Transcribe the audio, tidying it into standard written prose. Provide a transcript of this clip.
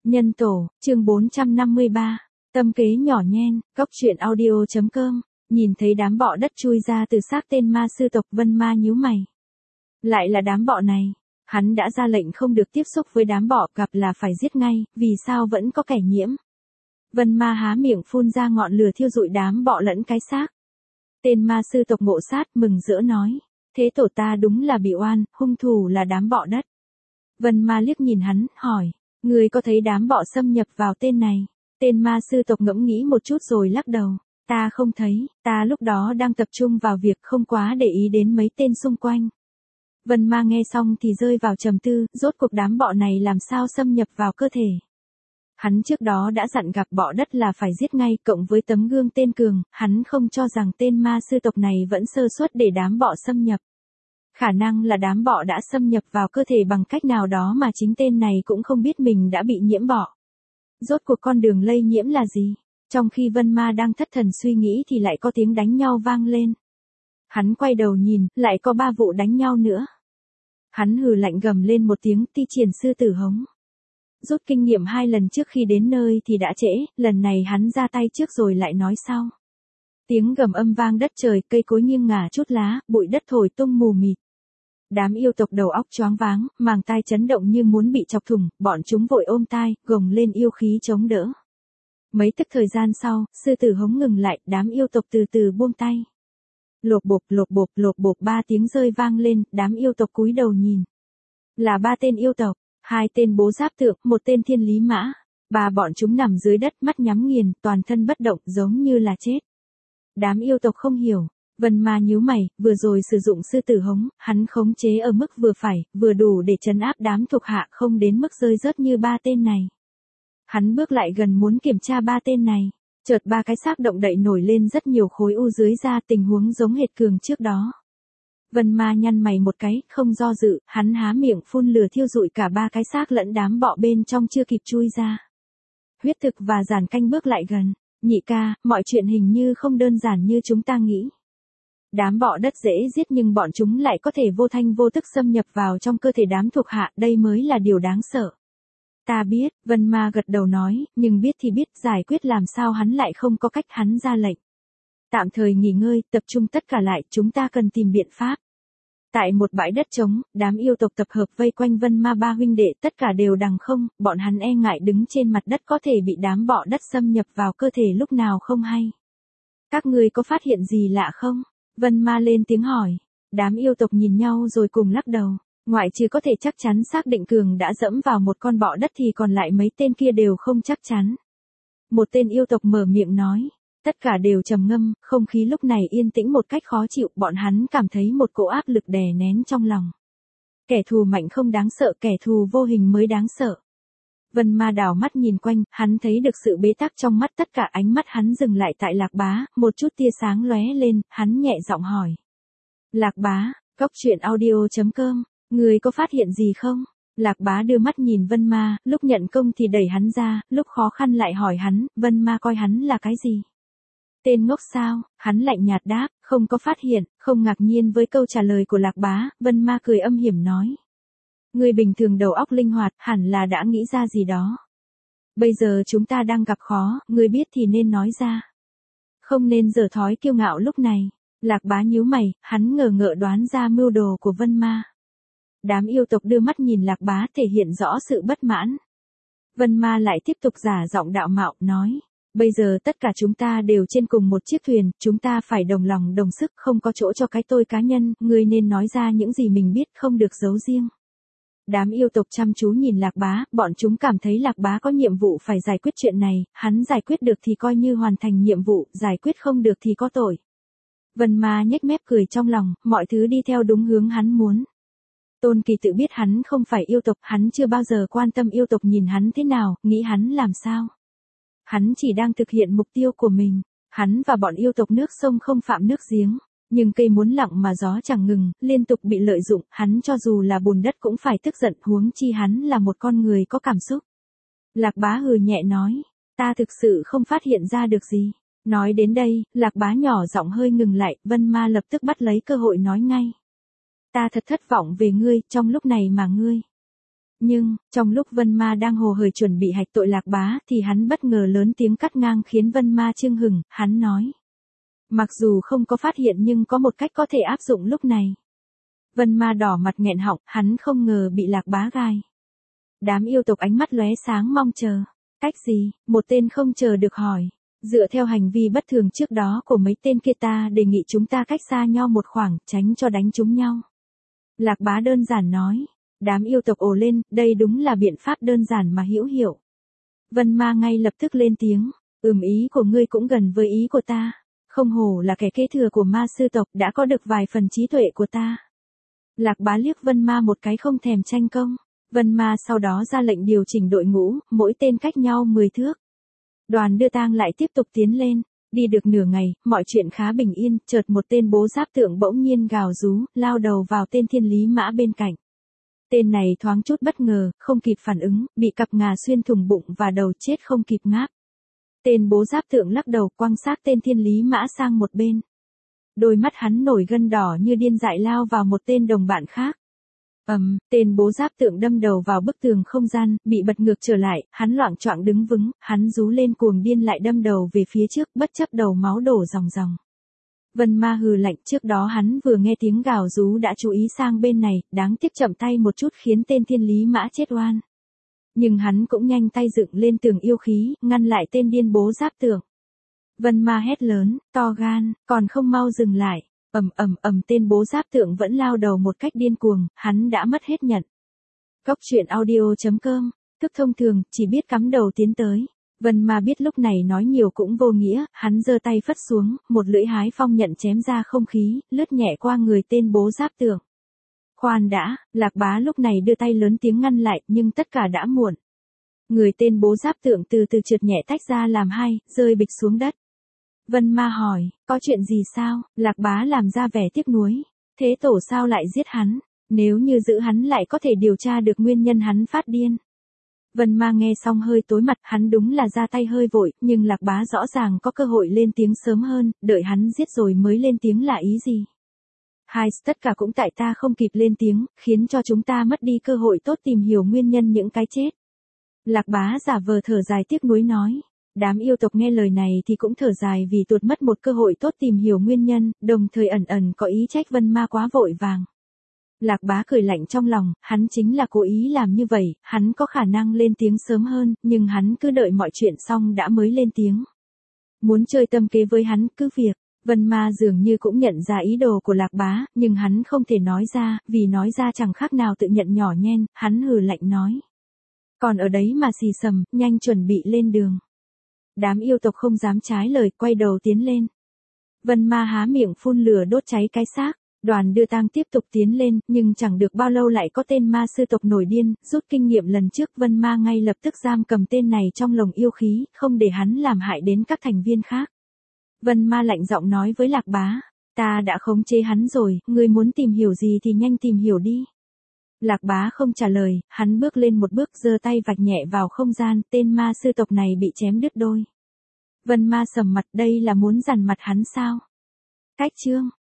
Nhân tổ, chương 453, tâm kế nhỏ nhen, góc truyện audio.com, nhìn thấy đám bọ đất chui ra từ xác tên ma sư tộc Vân Ma nhíu mày. Lại là đám bọ này, hắn đã ra lệnh không được tiếp xúc với đám bọ, gặp là phải giết ngay, vì sao vẫn có kẻ nhiễm. Vân Ma há miệng phun ra ngọn lửa thiêu rụi đám bọ lẫn cái xác. Tên ma sư tộc Ngộ Sát mừng rỡ nói, thế tổ ta đúng là bị oan, hung thủ là đám bọ đất. Vân Ma liếc nhìn hắn, hỏi, người có thấy đám bọ xâm nhập vào tên này? Tên ma sư tộc ngẫm nghĩ một chút rồi lắc đầu, ta không thấy, ta lúc đó đang tập trung vào việc không quá để ý đến mấy tên xung quanh. Vân Ma nghe xong thì rơi vào trầm tư, rốt cuộc đám bọ này làm sao xâm nhập vào cơ thể. Hắn trước đó đã dặn gặp bọ đất là phải giết ngay, cộng với tấm gương tên Cường, hắn không cho rằng tên ma sư tộc này vẫn sơ suất để đám bọ xâm nhập. Khả năng là đám bọ đã xâm nhập vào cơ thể bằng cách nào đó mà chính tên này cũng không biết mình đã bị nhiễm bọ. Rốt cuộc con đường lây nhiễm là gì? Trong khi Vân Ma đang thất thần suy nghĩ thì lại có tiếng đánh nhau vang lên. Hắn quay đầu nhìn, lại có 3 vụ đánh nhau nữa. Hắn hừ lạnh gầm lên một tiếng, Ti Triển sư tử hống. Rút kinh nghiệm 2 lần trước khi đến nơi thì đã trễ, lần này hắn ra tay trước rồi lại nói sau. Tiếng gầm âm vang đất trời, cây cối nghiêng ngả chút lá, bụi đất thổi tung mù mịt. Đám yêu tộc đầu óc choáng váng, màng tai chấn động như muốn bị chọc thủng, bọn chúng vội ôm tai, gồng lên yêu khí chống đỡ. Mấy tức thời gian sau, sư tử hống ngừng lại, đám yêu tộc từ từ buông tay. Lộp bộp lộp bộp lộp bộp 3 tiếng rơi vang lên, đám yêu tộc cúi đầu nhìn. Là 3 tên yêu tộc, 2 tên bố giáp tượng, 1 tên thiên lý mã. 3 bọn chúng nằm dưới đất, mắt nhắm nghiền, toàn thân bất động, giống như là chết. Đám yêu tộc không hiểu. Vân Ma nhíu mày, vừa rồi sử dụng sư tử hống, hắn khống chế ở mức vừa phải, vừa đủ để trấn áp đám thuộc hạ, không đến mức rơi rớt như 3 tên này. Hắn bước lại gần muốn kiểm tra 3 tên này, chợt 3 cái xác động đậy nổi lên rất nhiều khối u dưới da, tình huống giống hệt Cường trước đó. Vân Ma nhăn mày một cái, không do dự, hắn há miệng phun lửa thiêu rụi cả 3 cái xác lẫn đám bọ bên trong chưa kịp chui ra. Huyết Thực và Giản Canh bước lại gần, nhị ca, mọi chuyện hình như không đơn giản như chúng ta nghĩ. Đám bọ đất dễ giết nhưng bọn chúng lại có thể vô thanh vô tức xâm nhập vào trong cơ thể đám thuộc hạ, đây mới là điều đáng sợ. Ta biết, Vân Ma gật đầu nói, nhưng biết thì biết, giải quyết làm sao hắn lại không có cách, hắn ra lệnh. Tạm thời nghỉ ngơi, tập trung tất cả lại, chúng ta cần tìm biện pháp. Tại một bãi đất trống, đám yêu tộc tập hợp vây quanh Vân Ma 3 huynh đệ, tất cả đều đằng không, bọn hắn e ngại đứng trên mặt đất có thể bị đám bọ đất xâm nhập vào cơ thể lúc nào không hay. Các ngươi có phát hiện gì lạ không? Vân Ma lên tiếng hỏi. Đám yêu tộc nhìn nhau rồi cùng lắc đầu. Ngoại trừ có thể chắc chắn xác định Cường đã dẫm vào một con bọ đất thì còn lại mấy tên kia đều không chắc chắn. Một tên yêu tộc mở miệng nói. Tất cả đều trầm ngâm, không khí lúc này yên tĩnh một cách khó chịu, bọn hắn cảm thấy một cỗ áp lực đè nén trong lòng. Kẻ thù mạnh không đáng sợ, kẻ thù vô hình mới đáng sợ. Vân Ma đảo mắt nhìn quanh, hắn thấy được sự bế tắc trong mắt, tất cả ánh mắt hắn dừng lại tại Lạc Bá, một chút tia sáng lóe lên, hắn nhẹ giọng hỏi. Lạc Bá, góc truyện audio.com, người có phát hiện gì không? Lạc Bá đưa mắt nhìn Vân Ma, lúc nhận công thì đẩy hắn ra, lúc khó khăn lại hỏi hắn, Vân Ma coi hắn là cái gì? Tên ngốc sao? Hắn lạnh nhạt đáp, không có phát hiện, không ngạc nhiên với câu trả lời của Lạc Bá, Vân Ma cười âm hiểm nói. Người bình thường đầu óc linh hoạt, hẳn là đã nghĩ ra gì đó. Bây giờ chúng ta đang gặp khó, người biết thì nên nói ra. Không nên giở thói kiêu ngạo lúc này. Lạc Bá nhíu mày, hắn ngờ ngợ đoán ra mưu đồ của Vân Ma. Đám yêu tộc đưa mắt nhìn Lạc Bá thể hiện rõ sự bất mãn. Vân Ma lại tiếp tục giả giọng đạo mạo, nói. Bây giờ tất cả chúng ta đều trên cùng một chiếc thuyền, chúng ta phải đồng lòng đồng sức, không có chỗ cho cái tôi cá nhân, người nên nói ra những gì mình biết, không được giấu riêng. Đám yêu tộc chăm chú nhìn Lạc Bá, bọn chúng cảm thấy Lạc Bá có nhiệm vụ phải giải quyết chuyện này, hắn giải quyết được thì coi như hoàn thành nhiệm vụ, giải quyết không được thì có tội. Vân Ma nhếch mép cười trong lòng, mọi thứ đi theo đúng hướng hắn muốn. Tôn Kỳ tự biết hắn không phải yêu tộc, hắn chưa bao giờ quan tâm yêu tộc nhìn hắn thế nào, nghĩ hắn làm sao. Hắn chỉ đang thực hiện mục tiêu của mình, hắn và bọn yêu tộc nước sông không phạm nước giếng. Nhưng cây muốn lặng mà gió chẳng ngừng, liên tục bị lợi dụng, hắn cho dù là bùn đất cũng phải tức giận, huống chi hắn là một con người có cảm xúc. Lạc Bá hừ nhẹ nói, ta thực sự không phát hiện ra được gì. Nói đến đây, Lạc Bá nhỏ giọng hơi ngừng lại, Vân Ma lập tức bắt lấy cơ hội nói ngay. Ta thật thất vọng về ngươi, trong lúc này mà ngươi Nhưng, trong lúc Vân Ma đang hồ hởi chuẩn bị hạch tội Lạc Bá thì hắn bất ngờ lớn tiếng cắt ngang khiến Vân Ma chưng hửng, hắn nói. Mặc dù không có phát hiện nhưng có một cách có thể áp dụng lúc này. Vân Ma đỏ mặt nghẹn họng, hắn không ngờ bị Lạc Bá gai. Đám yêu tộc ánh mắt lóe sáng mong chờ. Cách gì? Một tên không chờ được hỏi. Dựa theo hành vi bất thường trước đó của mấy tên kia ta đề nghị chúng ta cách xa nhau một khoảng, tránh cho đánh trúng nhau. Lạc Bá đơn giản nói. Đám yêu tộc ồ lên, đây đúng là biện pháp đơn giản mà hữu hiệu. Vân Ma ngay lập tức lên tiếng. Ý của ngươi cũng gần với ý của ta. Không hổ là kẻ kế thừa của ma sư tộc đã có được vài phần trí tuệ của ta. Lạc Bá liếc Vân Ma một cái không thèm tranh công. Vân Ma sau đó ra lệnh điều chỉnh đội ngũ, mỗi tên cách nhau 10 thước. Đoàn đưa tang lại tiếp tục tiến lên. Đi được nửa ngày, mọi chuyện khá bình yên, chợt một tên bố giáp tượng bỗng nhiên gào rú, lao đầu vào tên Thiên Lý Mã bên cạnh. Tên này thoáng chút bất ngờ, không kịp phản ứng, bị cặp ngà xuyên thủng bụng và đầu chết không kịp ngáp. Tên bố giáp tượng lắc đầu quăng xác tên Thiên Lý Mã sang một bên. Đôi mắt hắn nổi gân đỏ như điên dại lao vào một tên đồng bạn khác. Tên bố giáp tượng đâm đầu vào bức tường không gian, bị bật ngược trở lại, hắn loạng choạng đứng vững, hắn rú lên cuồng điên lại đâm đầu về phía trước, bất chấp đầu máu đổ ròng ròng. Vân Ma hừ lạnh, trước đó hắn vừa nghe tiếng gào rú đã chú ý sang bên này, đáng tiếc chậm tay một chút khiến tên Thiên Lý Mã chết oan. Nhưng hắn cũng nhanh tay dựng lên tường yêu khí, ngăn lại tên điên bố giáp tượng. Vân Ma hét lớn, to gan, còn không mau dừng lại. Tên bố giáp tượng vẫn lao đầu một cách điên cuồng, hắn đã mất hết nhận. Cốc truyện audio.com, thức thông thường, chỉ biết cắm đầu tiến tới. Vân Ma biết lúc này nói nhiều cũng vô nghĩa, hắn giơ tay phất xuống, một lưỡi hái phong nhận chém ra không khí, lướt nhẹ qua người tên bố giáp tượng. Khoan đã, Lạc Bá lúc này đưa tay lớn tiếng ngăn lại, nhưng tất cả đã muộn. Người tên bố giáp tượng từ từ trượt nhẹ tách ra làm hai, rơi bịch xuống đất. Vân Ma hỏi, có chuyện gì sao? Lạc Bá làm ra vẻ tiếc nuối. Thế tổ sao lại giết hắn? Nếu như giữ hắn lại có thể điều tra được nguyên nhân hắn phát điên. Vân Ma nghe xong hơi tối mặt, hắn đúng là ra tay hơi vội, nhưng Lạc Bá rõ ràng có cơ hội lên tiếng sớm hơn, đợi hắn giết rồi mới lên tiếng là ý gì? Tất cả cũng tại ta không kịp lên tiếng, khiến cho chúng ta mất đi cơ hội tốt tìm hiểu nguyên nhân những cái chết. Lạc Bá giả vờ thở dài tiếc nuối nói. Đám yêu tộc nghe lời này thì cũng thở dài vì tuột mất một cơ hội tốt tìm hiểu nguyên nhân, đồng thời ẩn ẩn có ý trách Vân Ma quá vội vàng. Lạc Bá cười lạnh trong lòng, hắn chính là cố ý làm như vậy, hắn có khả năng lên tiếng sớm hơn, nhưng hắn cứ đợi mọi chuyện xong đã mới lên tiếng. Muốn chơi tâm kế với hắn, cứ việc. Vân Ma dường như cũng nhận ra ý đồ của Lạc Bá, nhưng hắn không thể nói ra, vì nói ra chẳng khác nào tự nhận nhỏ nhen, hắn hừ lạnh nói. Còn ở đấy mà xì xầm, nhanh chuẩn bị lên đường. Đám yêu tộc không dám trái lời, quay đầu tiến lên. Vân Ma há miệng phun lửa đốt cháy cái xác. Đoàn đưa tang tiếp tục tiến lên, nhưng chẳng được bao lâu lại có tên ma sư tộc nổi điên, rút kinh nghiệm lần trước Vân Ma ngay lập tức giam cầm tên này trong lồng yêu khí, không để hắn làm hại đến các thành viên khác. Vân Ma lạnh giọng nói với Lạc Bá, ta đã khống chế hắn rồi, ngươi muốn tìm hiểu gì thì nhanh tìm hiểu đi. Lạc Bá không trả lời, hắn bước lên một bước giơ tay vạch nhẹ vào không gian, tên ma sư tộc này bị chém đứt đôi. Vân Ma sầm mặt, đây là muốn dằn mặt hắn sao? Cách chương